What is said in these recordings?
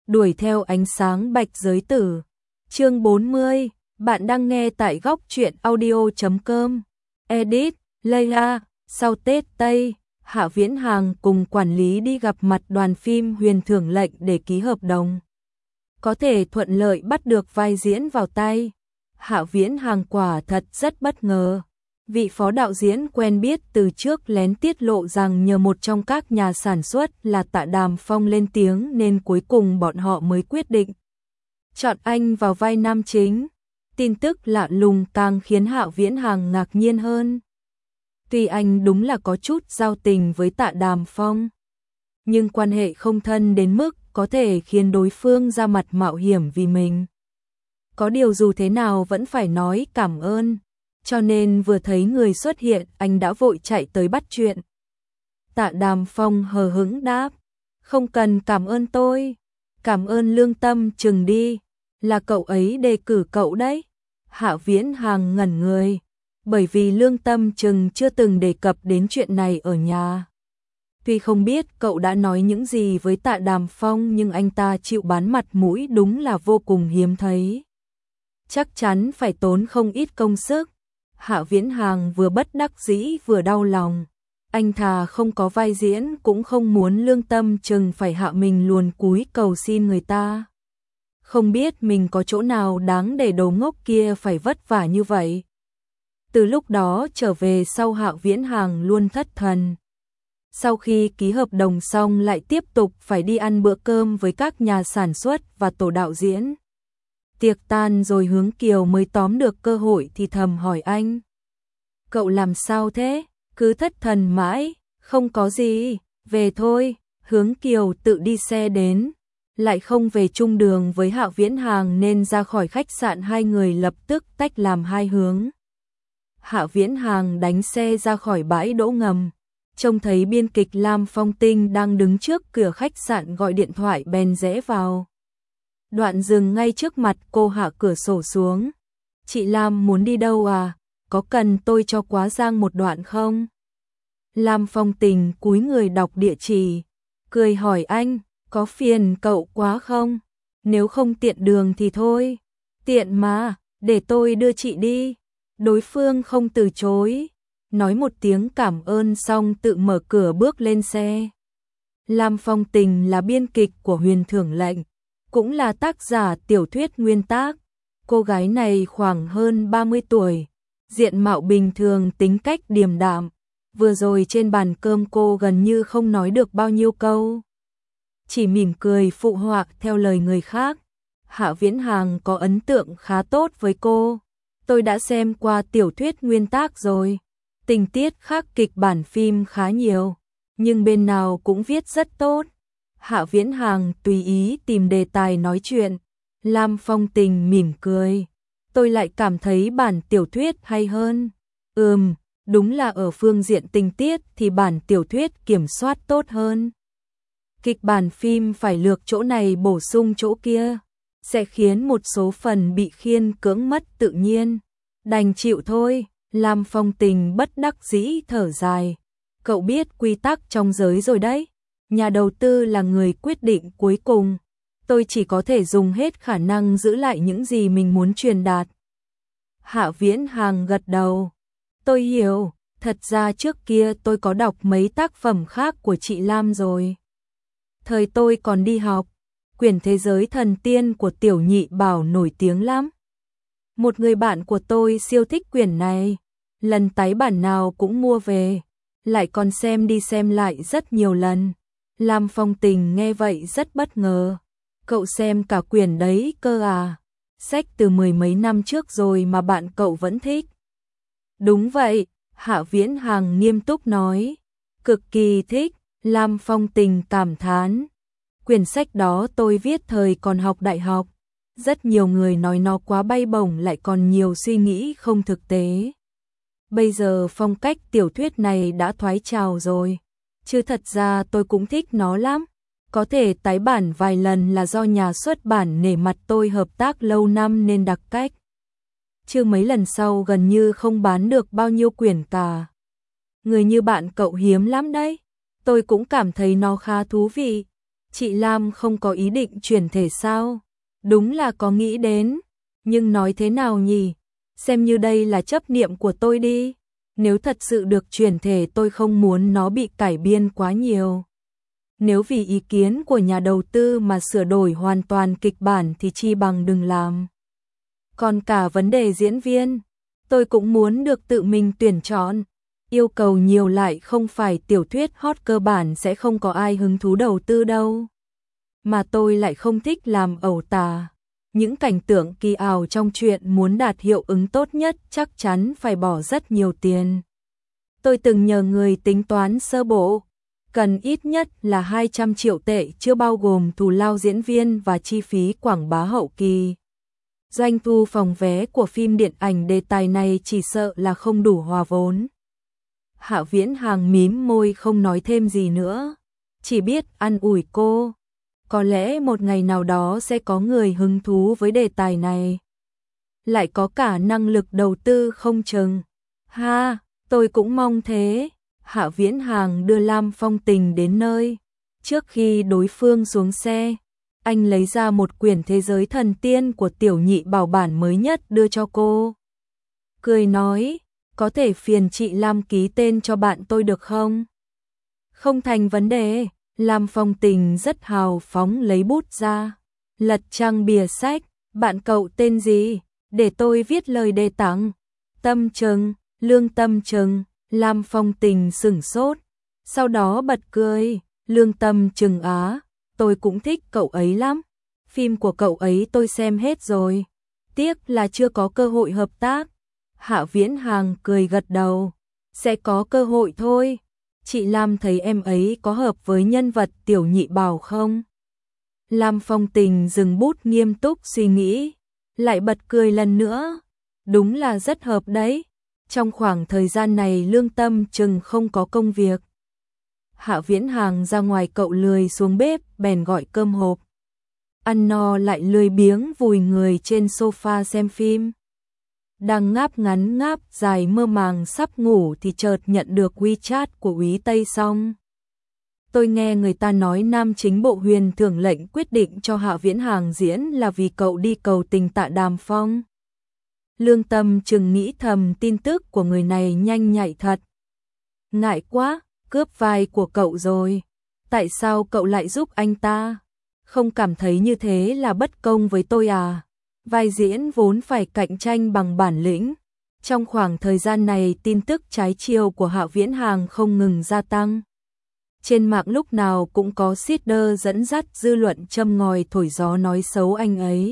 đuổi theo ánh sáng bạch giới tử. Chương 40, bạn đang nghe tại góc truyện audio.com. Edit, Leila, sau Tết Tây, Hạ Viễn Hàng cùng quản lý đi gặp mặt đoàn phim Huyền Thưởng lệnh để ký hợp đồng. Có thể thuận lợi bắt được vai diễn vào tay. Hạ Viễn Hàng quả thật rất bất ngờ. Vị phó đạo diễn quen biết từ trước lén tiết lộ rằng nhờ một trong các nhà sản xuất là Tạ Đàm Phong lên tiếng nên cuối cùng bọn họ mới quyết định chọn anh vào vai nam chính. Tin tức lạ lùng càng khiến Hạ Viễn Hàng ngạc nhiên hơn. Tuy anh đúng là có chút giao tình với Tạ Đàm Phong, nhưng quan hệ không thân đến mức có thể khiến đối phương ra mặt mạo hiểm vì mình. Có điều dù thế nào vẫn phải nói cảm ơn, cho nên vừa thấy người xuất hiện anh đã vội chạy tới bắt chuyện. Tạ Đàm Phong hờ hững đáp, không cần cảm ơn tôi, cảm ơn Lương Tâm Trừng đi, là cậu ấy đề cử cậu đấy. Hạ Viễn Hàng ngẩn người, bởi vì Lương Tâm Trừng chưa từng đề cập đến chuyện này ở nhà. Tuy không biết cậu đã nói những gì với Tạ Đàm Phong nhưng anh ta chịu bán mặt mũi đúng là vô cùng hiếm thấy. Chắc chắn phải tốn không ít công sức. Hạ Viễn Hàng vừa bất đắc dĩ vừa đau lòng. Anh thà không có vai diễn cũng không muốn Lương Tâm Trừng phải hạ mình luồn cúi cầu xin người ta. Không biết mình có chỗ nào đáng để đồ ngốc kia phải vất vả như vậy. Từ lúc đó trở về sau Hạ Viễn Hàng luôn thất thần. Sau khi ký hợp đồng xong lại tiếp tục phải đi ăn bữa cơm với các nhà sản xuất và tổ đạo diễn. Tiệc tan rồi Hướng Kiều mới tóm được cơ hội thì thầm hỏi anh. Cậu làm sao thế? Cứ thất thần mãi. Không có gì, về thôi. Hướng Kiều tự đi xe đến. Lại không về chung đường với Hạ Viễn Hàng nên ra khỏi khách sạn hai người lập tức tách làm hai hướng. Hạ Viễn Hàng đánh xe ra khỏi bãi đỗ ngầm. Trông thấy biên kịch Lam Phong Tinh đang đứng trước cửa khách sạn gọi điện thoại bèn rẽ vào. Đoạn dừng ngay trước mặt cô hạ cửa sổ xuống. Chị Lam muốn đi đâu à? Có cần tôi cho quá giang một đoạn không? Lam Phong Tình cúi người đọc địa chỉ. Cười hỏi anh, có phiền cậu quá không? Nếu không tiện đường thì thôi. Tiện mà, để tôi đưa chị đi. Đối phương không từ chối. Nói một tiếng cảm ơn xong tự mở cửa bước lên xe. Lam Phong Tình là biên kịch của Huyền Thưởng lệnh, cũng là tác giả tiểu thuyết nguyên tác. Cô gái này khoảng hơn 30 tuổi, diện mạo bình thường, tính cách điềm đạm. Vừa rồi trên bàn cơm cô gần như không nói được bao nhiêu câu, chỉ mỉm cười phụ họa theo lời người khác. Hạ Viễn Hàng có ấn tượng khá tốt với cô. Tôi đã xem qua tiểu thuyết nguyên tác rồi. Tình tiết khác kịch bản phim khá nhiều, nhưng bên nào cũng viết rất tốt. Hạ Viễn Hàng tùy ý tìm đề tài nói chuyện. Lam Phong Tình mỉm cười. Tôi lại cảm thấy bản tiểu thuyết hay hơn. Đúng là ở phương diện tình tiết thì bản tiểu thuyết kiểm soát tốt hơn. Kịch bản phim phải lược chỗ này bổ sung chỗ kia, sẽ khiến một số phần bị khiên cưỡng mất tự nhiên. Đành chịu thôi. Lam Phong Tình bất đắc dĩ thở dài. Cậu biết quy tắc trong giới rồi đấy. Nhà đầu tư là người quyết định cuối cùng. Tôi chỉ có thể dùng hết khả năng giữ lại những gì mình muốn truyền đạt. Hạ Viễn Hàng gật đầu. Tôi hiểu, thật ra trước kia tôi có đọc mấy tác phẩm khác của chị Lam rồi. Thời tôi còn đi học, quyển Thế giới thần tiên của Tiểu Nhị Bảo nổi tiếng lắm. Một người bạn của tôi siêu thích quyển này, lần tái bản nào cũng mua về, lại còn xem đi xem lại rất nhiều lần. Lam Phong Tình nghe vậy rất bất ngờ. Cậu xem cả quyển đấy cơ à? Sách từ mười mấy năm trước rồi mà bạn cậu vẫn thích. Đúng vậy, Hạ Viễn Hàng nghiêm túc nói. Cực kỳ thích, Lam Phong Tình cảm thán. Quyển sách đó tôi viết thời còn học đại học. Rất nhiều người nói nó quá bay bổng lại còn nhiều suy nghĩ không thực tế. Bây giờ phong cách tiểu thuyết này đã thoái trào rồi. Chứ thật ra tôi cũng thích nó lắm. Có thể tái bản vài lần là do nhà xuất bản nể mặt tôi hợp tác lâu năm nên đặc cách. Chứ mấy lần sau gần như không bán được bao nhiêu quyển cả. Người như bạn cậu hiếm lắm đấy. Tôi cũng cảm thấy nó khá thú vị. Chị Lam không có ý định chuyển thể sao? Đúng là có nghĩ đến, nhưng nói thế nào nhỉ? Xem như đây là chấp niệm của tôi đi. Nếu thật sự được chuyển thể tôi không muốn nó bị cải biên quá nhiều. Nếu vì ý kiến của nhà đầu tư mà sửa đổi hoàn toàn kịch bản thì chi bằng đừng làm. Còn cả vấn đề diễn viên, tôi cũng muốn được tự mình tuyển chọn. Yêu cầu nhiều lại không phải tiểu thuyết hot cơ bản sẽ không có ai hứng thú đầu tư đâu. Mà tôi lại không thích làm ẩu tả. Những cảnh tượng kỳ ảo trong truyện muốn đạt hiệu ứng tốt nhất chắc chắn phải bỏ rất nhiều tiền. Tôi từng nhờ người tính toán sơ bộ, cần ít nhất là 200 triệu tệ chưa bao gồm thù lao diễn viên và chi phí quảng bá hậu kỳ. Doanh thu phòng vé của phim điện ảnh đề tài này chỉ sợ là không đủ hòa vốn. Hạ Viễn Hàng mím môi không nói thêm gì nữa, chỉ biết an ủi cô. Có lẽ một ngày nào đó sẽ có người hứng thú với đề tài này. Lại có cả năng lực đầu tư không chừng. Ha, tôi cũng mong thế. Hạ Viễn Hàng đưa Lam Phong Tình đến nơi. Trước khi đối phương xuống xe, anh lấy ra một quyển thế giới thần tiên của Tiểu Nhị Bảo bản mới nhất đưa cho cô. Cười nói, có thể phiền chị Lam ký tên cho bạn tôi được không? Không thành vấn đề. Lam Phong Tình rất hào phóng lấy bút ra, lật trang bìa sách, bạn cậu tên gì? Để tôi viết lời đề tặng. Tâm Trừng, Lương Tâm Trừng. Lam Phong Tình sửng sốt, sau đó bật cười, Lương Tâm Trừng á, tôi cũng thích cậu ấy lắm. Phim của cậu ấy tôi xem hết rồi, tiếc là chưa có cơ hội hợp tác. Hạ Viễn Hàng cười gật đầu, sẽ có cơ hội thôi. Chị Lam thấy em ấy có hợp với nhân vật Tiểu Nhị Bảo không? Lam Phong Tình dừng bút nghiêm túc suy nghĩ, lại bật cười lần nữa. Đúng là rất hợp đấy. Trong khoảng thời gian này Lương Tâm Trừng không có công việc. Hạ Viễn Hàng ra ngoài cậu lười xuống bếp bèn gọi cơm hộp. Ăn no lại lười biếng vùi người trên sofa xem phim. Đang ngáp ngắn ngáp dài mơ màng sắp ngủ thì chợt nhận được WeChat của Úy Tây Song. Tôi nghe người ta nói nam chính bộ Huyền thưởng lệnh quyết định cho Hạ Viễn Hàng diễn là vì cậu đi cầu tình Tạ Đàm Phong. Lương Tâm Trừng nghĩ thầm tin tức của người này nhanh nhạy thật. Ngại quá, cướp vai của cậu rồi. Tại sao cậu lại giúp anh ta? Không cảm thấy như thế là bất công với tôi à? Vai diễn vốn phải cạnh tranh bằng bản lĩnh. Trong khoảng thời gian này tin tức trái chiều của Hạ Viễn Hàng không ngừng gia tăng. Trên mạng lúc nào cũng có seeder dẫn dắt dư luận châm ngòi thổi gió nói xấu anh ấy.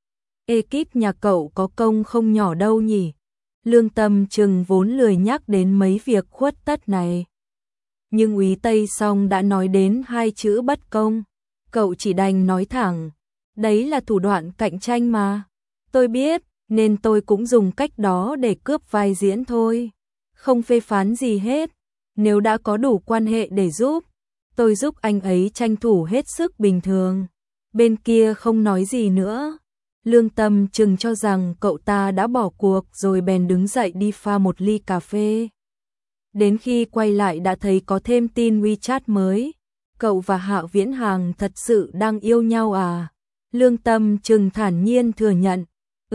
Ekip nhà cậu có công không nhỏ đâu nhỉ? Lương Tâm Trừng vốn lười nhắc đến mấy việc khuất tất này. Nhưng Úy Tây Song đã nói đến hai chữ bất công. Cậu chỉ đành nói thẳng. Đấy là thủ đoạn cạnh tranh mà. Tôi biết, nên tôi cũng dùng cách đó để cướp vai diễn thôi. Không phê phán gì hết. Nếu đã có đủ quan hệ để giúp, tôi giúp anh ấy tranh thủ hết sức bình thường. Bên kia không nói gì nữa. Lương Tâm Trừng cho rằng cậu ta đã bỏ cuộc rồi bèn đứng dậy đi pha một ly cà phê. Đến khi quay lại đã thấy có thêm tin WeChat mới. Cậu và Hạ Viễn Hàng thật sự đang yêu nhau à? Lương Tâm Trừng thản nhiên thừa nhận.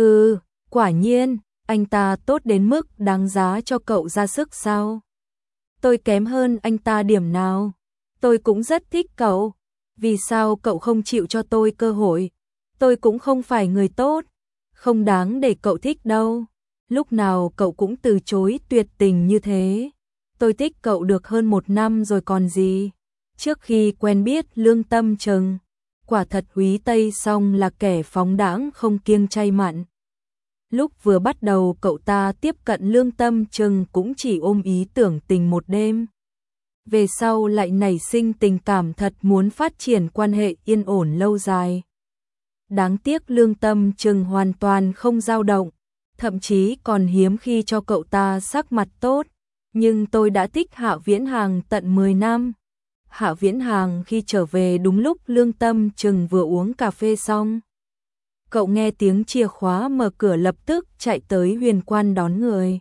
Quả nhiên, anh ta tốt đến mức đáng giá cho cậu ra sức sao? Tôi kém hơn anh ta điểm nào? Tôi cũng rất thích cậu. Vì sao cậu không chịu cho tôi cơ hội? Tôi cũng không phải người tốt. Không đáng để cậu thích đâu. Lúc nào cậu cũng từ chối tuyệt tình như thế. Tôi thích cậu được hơn 1 năm rồi còn gì. Trước khi quen biết Lương Tâm Trừng, quả thật Úy Tây Song là kẻ phóng đãng không kiêng chay mặn. Lúc vừa bắt đầu cậu ta tiếp cận Lương Tâm Trừng cũng chỉ ôm ý tưởng tình một đêm. Về sau lại nảy sinh tình cảm thật muốn phát triển quan hệ yên ổn lâu dài. Đáng tiếc Lương Tâm Trừng hoàn toàn không dao động, thậm chí còn hiếm khi cho cậu ta sắc mặt tốt. Nhưng tôi đã thích Hạ Viễn Hàng tận 10 năm. Hạ Viễn Hàng khi trở về đúng lúc Lương Tâm Trừng vừa uống cà phê xong. Cậu nghe tiếng chìa khóa mở cửa lập tức chạy tới Huyền Quan đón người.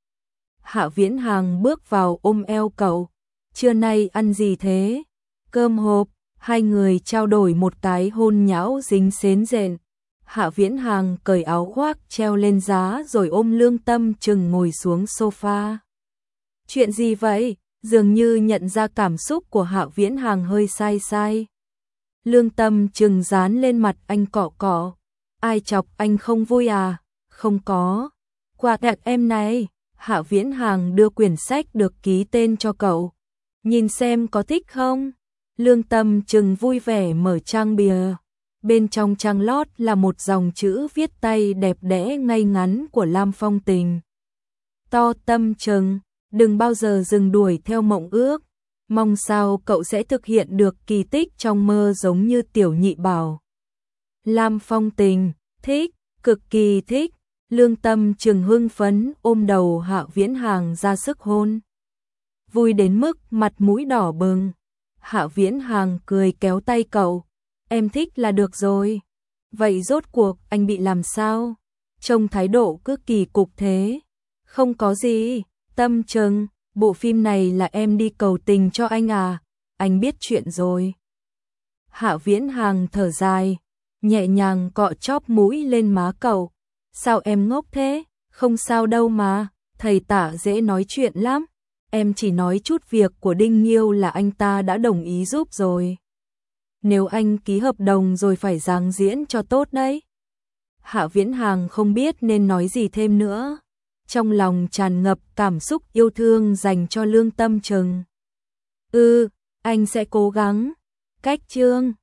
Hạ Viễn Hàng bước vào ôm eo cậu. Trưa nay ăn gì thế? Cơm hộp. Hai người trao đổi một cái hôn nhão dính sến rện. Hạ Viễn Hàng cởi áo khoác treo lên giá rồi ôm Lương Tâm Trừng ngồi xuống sofa. Chuyện gì vậy? Dường như nhận ra cảm xúc của Hạ Viễn Hàng hơi sai sai. Lương Tâm Trừng dán lên mặt anh cọ cọ. Ai chọc anh không vui à? Không có. Quà tặng em này. Hạ Viễn Hàng đưa quyển sách được ký tên cho cậu. Nhìn xem có thích không? Lương Tâm Trừng vui vẻ mở trang bìa. Bên trong trang lót là một dòng chữ viết tay đẹp đẽ ngay ngắn của Lam Phong Tình. To Tâm Trừng, đừng bao giờ dừng đuổi theo mộng ước. Mong sao cậu sẽ thực hiện được kỳ tích trong mơ giống như Tiểu Nhị bảo. Lam Phong Tình, thích, cực kỳ thích. Lương Tâm Trừng hưng phấn ôm đầu Hạ Viễn Hàng ra sức hôn. Vui đến mức mặt mũi đỏ bừng. Hạ Viễn Hàng cười kéo tay cậu. Em thích là được rồi. Vậy rốt cuộc anh bị làm sao? Trông thái độ cứ kỳ cục thế. Không có gì. Tâm Trừng, bộ phim này là em đi cầu tình cho anh à? Anh biết chuyện rồi. Hạ Viễn Hàng thở dài, nhẹ nhàng cọ chóp mũi lên má cậu. Sao em ngốc thế? Không sao đâu mà, thầy Tả dễ nói chuyện lắm. Em chỉ nói chút việc của Đinh Nhiêu là anh ta đã đồng ý giúp rồi. Nếu anh ký hợp đồng rồi phải dáng diễn cho tốt đấy. Hạ Viễn Hàng không biết nên nói gì thêm nữa. Trong lòng tràn ngập cảm xúc yêu thương dành cho Lương Tâm Trừng. Anh sẽ cố gắng. Cách chương